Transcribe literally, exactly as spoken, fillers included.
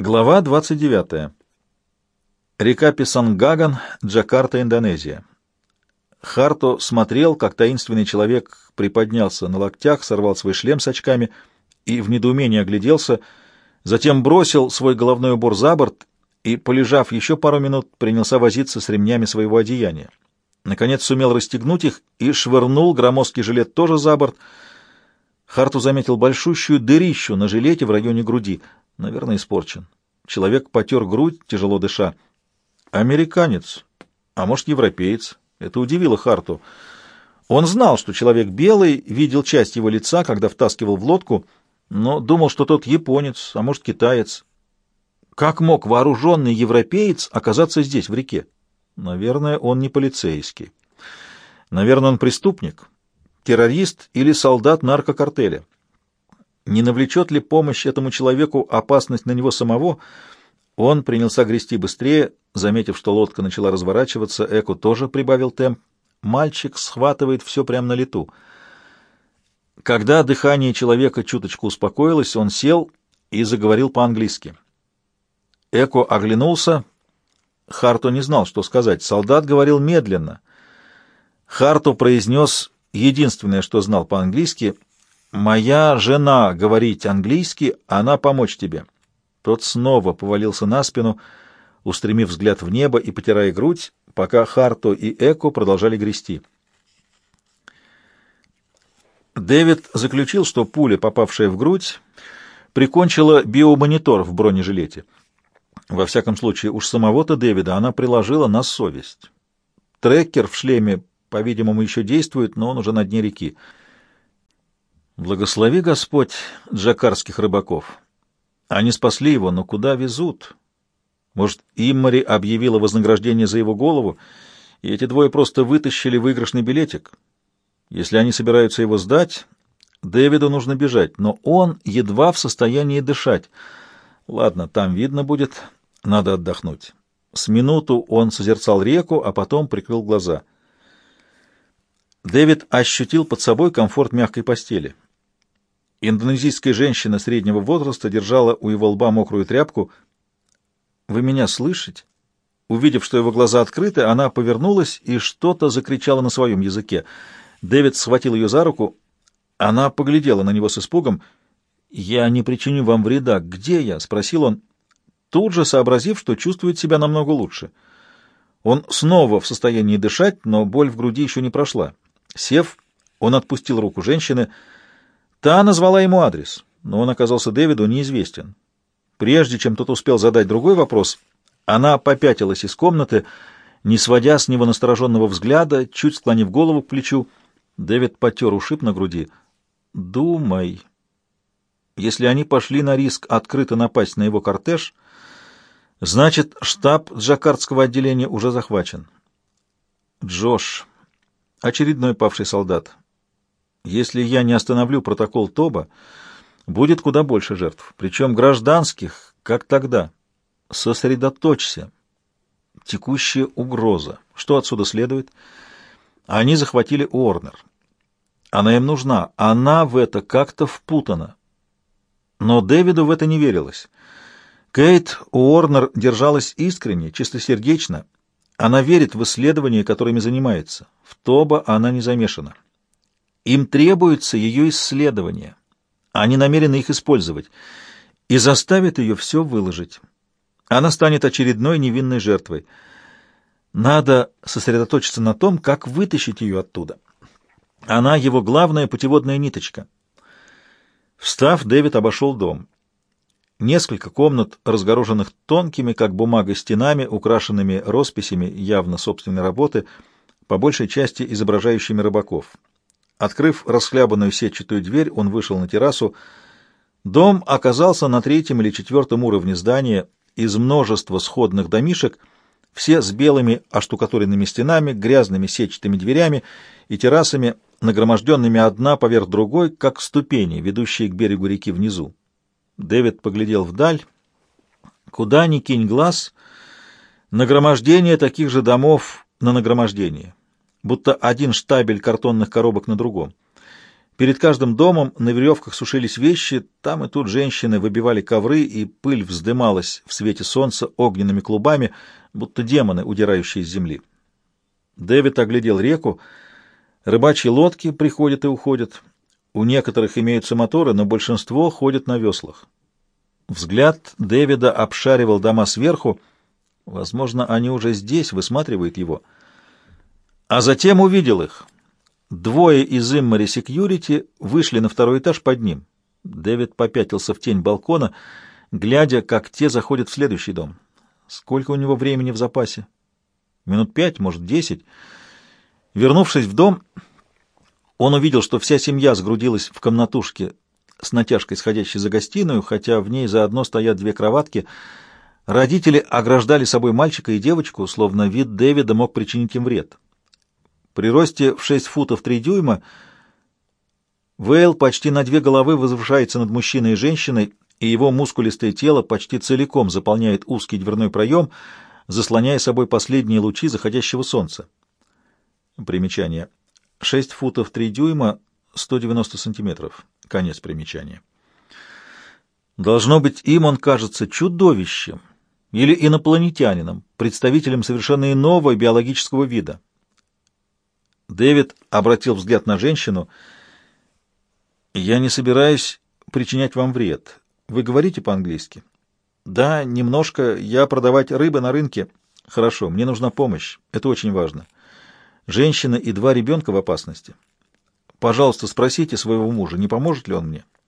Глава двадцать девятая. Река Писангаган, Джакарта, Индонезия. Харто смотрел, как таинственный человек приподнялся на локтях, сорвал свой шлем с очками и в недоумении огляделся, затем бросил свой головной убор за борт и, полежав еще пару минут, принялся возиться с ремнями своего одеяния. Наконец сумел расстегнуть их и швырнул громоздкий жилет тоже за борт. Харту заметил большущую дырищу на жилете в районе груди. Наверное, испорчен. Человек потер грудь, тяжело дыша. Американец, а может, европеец. Это удивило Харту. Он знал, что человек белый, видел часть его лица, когда втаскивал в лодку, но думал, что тот японец, а может, китаец. Как мог вооруженный европеец оказаться здесь, в реке? Наверное, он не полицейский. Наверное, он преступник, террорист или солдат наркокартеля. Не навлечет ли помощь этому человеку опасность на него самого? Он принялся грести быстрее, заметив, что лодка начала разворачиваться, Эко тоже прибавил темп. Мальчик схватывает все прямо на лету. Когда дыхание человека чуточку успокоилось, он сел и заговорил по-английски. Эко оглянулся. Харто не знал, что сказать. Солдат говорил медленно. Харто произнес единственное, что знал по-английски: «Моя жена говорит английский, она помочь тебе». Тот снова повалился на спину, устремив взгляд в небо и потирая грудь, пока Харто и Эко продолжали грести. Дэвид заключил, что пуля, попавшая в грудь, прикончила биомонитор в бронежилете. Во всяком случае, уж самого-то Дэвида она приложила на совесть. Трекер в шлеме, по-видимому, еще действует, но он уже на дне реки. Благослови Господь джакарских рыбаков. Они спасли его, но куда везут? Может, Иммари объявила вознаграждение за его голову, и эти двое просто вытащили выигрышный билетик? Если они собираются его сдать, Дэвиду нужно бежать, но он едва в состоянии дышать. Ладно, там видно будет, надо отдохнуть. С минуту он созерцал реку, а потом прикрыл глаза. Дэвид ощутил под собой комфорт мягкой постели. Индонезийская женщина среднего возраста держала у его лба мокрую тряпку. «Вы меня слышите?» Увидев, что его глаза открыты, она повернулась и что-то закричала на своем языке. Дэвид схватил ее за руку. Она поглядела на него с испугом. «Я не причиню вам вреда. Где я?» — спросил он, тут же сообразив, что чувствует себя намного лучше. Он снова в состоянии дышать, но боль в груди еще не прошла. Сев, он отпустил руку женщины. Та назвала ему адрес, но он оказался Дэвиду неизвестен. Прежде чем тот успел задать другой вопрос, она попятилась из комнаты, не сводя с него настороженного взгляда, чуть склонив голову к плечу. Дэвид потер ушиб на груди. «Думай. Если они пошли на риск открыто напасть на его кортеж, значит, штаб джакартского отделения уже захвачен. Джош, очередной павший солдат. Если я не остановлю протокол Тоба, будет куда больше жертв, причем гражданских, как тогда. Сосредоточься. Текущая угроза. Что отсюда следует? Они захватили Уорнер. Она им нужна. Она в это как-то впутана. Но Дэвиду в это не верилось. Кейт Уорнер держалась искренне, чистосердечно. Она верит в исследования, которыми занимается. В Тоба она не замешана. Им требуется ее исследование. Они намерены их использовать и заставят ее все выложить. Она станет очередной невинной жертвой. Надо сосредоточиться на том, как вытащить ее оттуда. Она его главная путеводная ниточка. Встав, Дэвид обошел дом. Несколько комнат, разгороженных тонкими, как бумага, стенами, украшенными росписями явно собственной работы, по большей части изображающими рыбаков. Открыв расхлябанную сетчатую дверь, он вышел на террасу. Дом оказался на третьем или четвертом уровне здания из множества сходных домишек, все с белыми оштукатуренными стенами, грязными сетчатыми дверями и террасами, нагроможденными одна поверх другой, как ступени, ведущие к берегу реки внизу. Дэвид поглядел вдаль. Куда ни кинь глаз, нагромождение таких же домов на нагромождение, будто один штабель картонных коробок на другом. Перед каждым домом на веревках сушились вещи, там и тут женщины выбивали ковры, и пыль вздымалась в свете солнца огненными клубами, будто демоны, удирающие с земли. Дэвид оглядел реку. Рыбачьи лодки приходят и уходят. У некоторых имеются моторы, но большинство ходят на веслах. Взгляд Дэвида обшаривал дома сверху. Возможно, они уже здесь, высматривают его. А затем увидел их. Двое из Иммари Секьюрити вышли на второй этаж под ним. Дэвид попятился в тень балкона, глядя, как те заходят в следующий дом. Сколько у него времени в запасе? Минут пять, может, десять. Вернувшись в дом, он увидел, что вся семья сгрудилась в комнатушке с натяжкой, сходящей за гостиную, хотя в ней заодно стоят две кроватки. Родители ограждали собой мальчика и девочку, словно вид Дэвида мог причинить им вред. При росте в шесть футов три дюйма Вейл почти на две головы возвышается над мужчиной и женщиной, и его мускулистое тело почти целиком заполняет узкий дверной проем, заслоняя собой последние лучи заходящего солнца. Примечание. шесть футов три дюйма, сто девяносто сантиметров. Конец примечания. Должно быть, им он кажется чудовищем или инопланетянином, представителем совершенно иного биологического вида. Дэвид обратил взгляд на женщину. «Я не собираюсь причинять вам вред. Вы говорите по-английски?» «Да, немножко. Я продавать рыбы на рынке». «Хорошо, мне нужна помощь. Это очень важно. Женщина и два ребенка в опасности. Пожалуйста, спросите своего мужа, не поможет ли он мне?»